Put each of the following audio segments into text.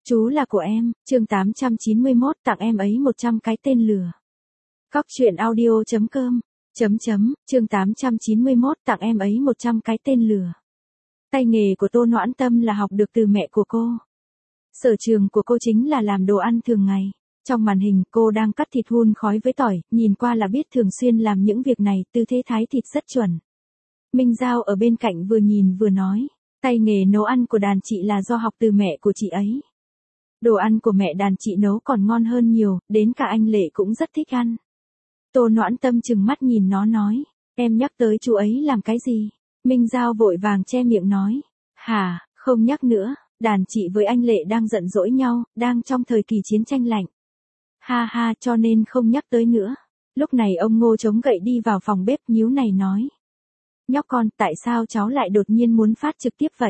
Chú là của em, chương 891 tặng em ấy 100 cái tên lừa. Cóc truyện audio.com chương 891 tặng em ấy 100 cái tên lừa. Tay nghề của Tô Noãn Tâm là học được từ mẹ của cô. Sở trường của cô chính là làm đồ ăn thường ngày. Trong màn hình cô đang cắt thịt hun khói với tỏi, nhìn qua là biết thường xuyên làm những việc này, tư thế thái thịt rất chuẩn. Minh Giao ở bên cạnh vừa nhìn vừa nói, tay nghề nấu ăn của đàn chị là do học từ mẹ của chị ấy. Đồ ăn của mẹ đàn chị nấu còn ngon hơn nhiều, đến cả anh Lệ cũng rất thích ăn. Tô Noãn Tâm trừng mắt nhìn nó nói, em nhắc tới chú ấy làm cái gì? Minh Giao vội vàng che miệng nói, hả, không nhắc nữa, đàn chị với anh Lệ đang giận dỗi nhau, đang trong thời kỳ chiến tranh lạnh. Ha ha, cho nên không nhắc tới nữa. Lúc này ông Ngô chống gậy đi vào phòng bếp nhíu này nói, nhóc con, tại sao cháu lại đột nhiên muốn phát trực tiếp vậy?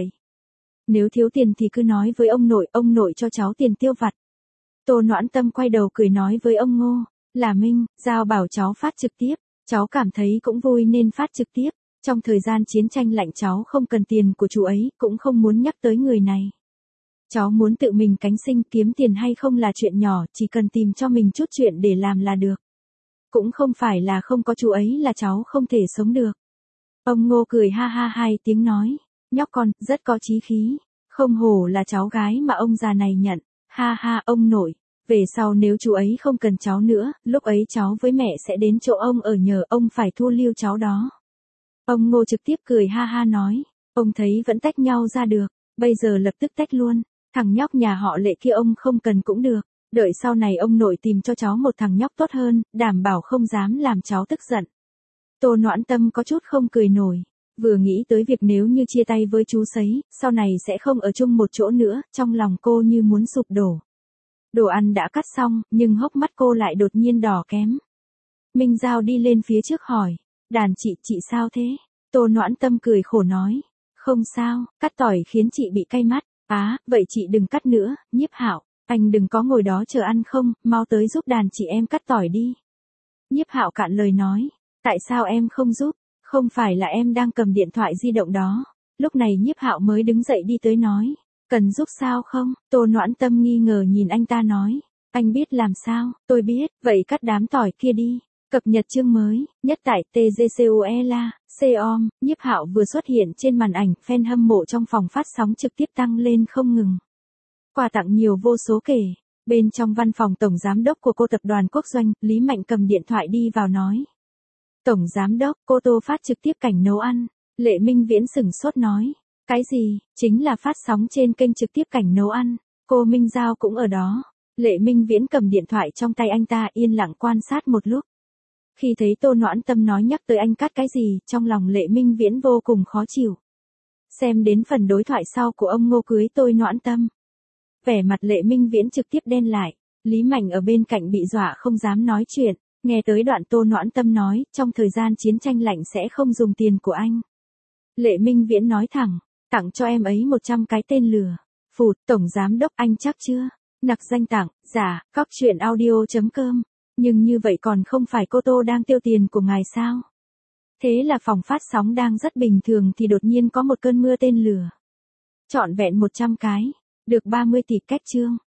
Nếu thiếu tiền thì cứ nói với ông nội cho cháu tiền tiêu vặt. Tô Noãn Tâm quay đầu cười nói với ông Ngô, là Minh, Giao bảo cháu phát trực tiếp, cháu cảm thấy cũng vui nên phát trực tiếp. Trong thời gian chiến tranh lạnh cháu không cần tiền của chú ấy, cũng không muốn nhắc tới người này. Cháu muốn tự mình cánh sinh, kiếm tiền hay không là chuyện nhỏ, chỉ cần tìm cho mình chút chuyện để làm là được. Cũng không phải là không có chú ấy là cháu không thể sống được. Ông Ngô cười ha ha hai tiếng nói, nhóc con, rất có chí khí, không hổ là cháu gái mà ông già này nhận, ha ha ông nội, về sau nếu chú ấy không cần cháu nữa, lúc ấy cháu với mẹ sẽ đến chỗ ông ở nhờ ông phải thu lưu cháu đó. Ông Ngô trực tiếp cười ha ha nói, ông thấy vẫn tách nhau ra được, bây giờ lập tức tách luôn, thằng nhóc nhà họ Lệ kia ông không cần cũng được, đợi sau này ông nội tìm cho cháu một thằng nhóc tốt hơn, đảm bảo không dám làm cháu tức giận. Tô Noãn Tâm có chút không cười nổi, vừa nghĩ tới việc nếu như chia tay với chú Sấy, sau này sẽ không ở chung một chỗ nữa, trong lòng cô như muốn sụp đổ. Đồ ăn đã cắt xong, nhưng hốc mắt cô lại đột nhiên đỏ kém. Minh Giao đi lên phía trước hỏi, đàn chị sao thế? Tô Noãn Tâm cười khổ nói, không sao, cắt tỏi khiến chị bị cay mắt. Vậy chị đừng cắt nữa, Nhiếp Hạo, anh đừng có ngồi đó chờ ăn không, mau tới giúp đàn chị em cắt tỏi đi. Nhiếp Hạo cạn lời nói, tại sao em không giúp? Không phải là em đang cầm điện thoại di động đó. Lúc này Nhiếp Hạo mới đứng dậy đi tới nói, cần giúp sao không? Tô Noãn Tâm nghi ngờ nhìn anh ta nói, anh biết làm sao? Tôi biết, vậy cắt đám tỏi kia đi. Cập nhật chương mới, nhất tại TGCOELA.com, Nhiếp Hạo vừa xuất hiện trên màn ảnh, fan hâm mộ trong phòng phát sóng trực tiếp tăng lên không ngừng. Quà tặng nhiều vô số kể. Bên trong văn phòng tổng giám đốc của cô tập đoàn Quốc Doanh, Lý Mạnh cầm điện thoại đi vào nói. Tổng giám đốc, cô Tô phát trực tiếp cảnh nấu ăn. Lệ Minh Viễn sửng sốt nói. Cái gì? Chính là phát sóng trên kênh trực tiếp cảnh nấu ăn. Cô Minh Giao cũng ở đó. Lệ Minh Viễn cầm điện thoại trong tay anh ta yên lặng quan sát một lúc. Khi thấy Tô Noãn Tâm nói nhắc tới anh cắt cái gì, trong lòng Lệ Minh Viễn vô cùng khó chịu. Xem đến phần đối thoại sau của ông Ngô cưới Tô Noãn Tâm. Vẻ mặt Lệ Minh Viễn trực tiếp đen lại, Lý Mạnh ở bên cạnh bị dọa không dám nói chuyện, nghe tới đoạn Tô Noãn Tâm nói, trong thời gian chiến tranh lạnh sẽ không dùng tiền của anh. Lệ Minh Viễn nói thẳng, tặng cho em ấy 100 cái tên lừa. Phụt, tổng giám đốc anh chắc chưa? Nặc danh tặng, giả, cóc truyện audio.com. Nhưng như vậy còn không phải cô Tô đang tiêu tiền của ngài sao? Thế là phòng phát sóng đang rất bình thường thì đột nhiên có một cơn mưa tên lừa. Trọn vẹn 100 cái, được 30 tỷ cách chương.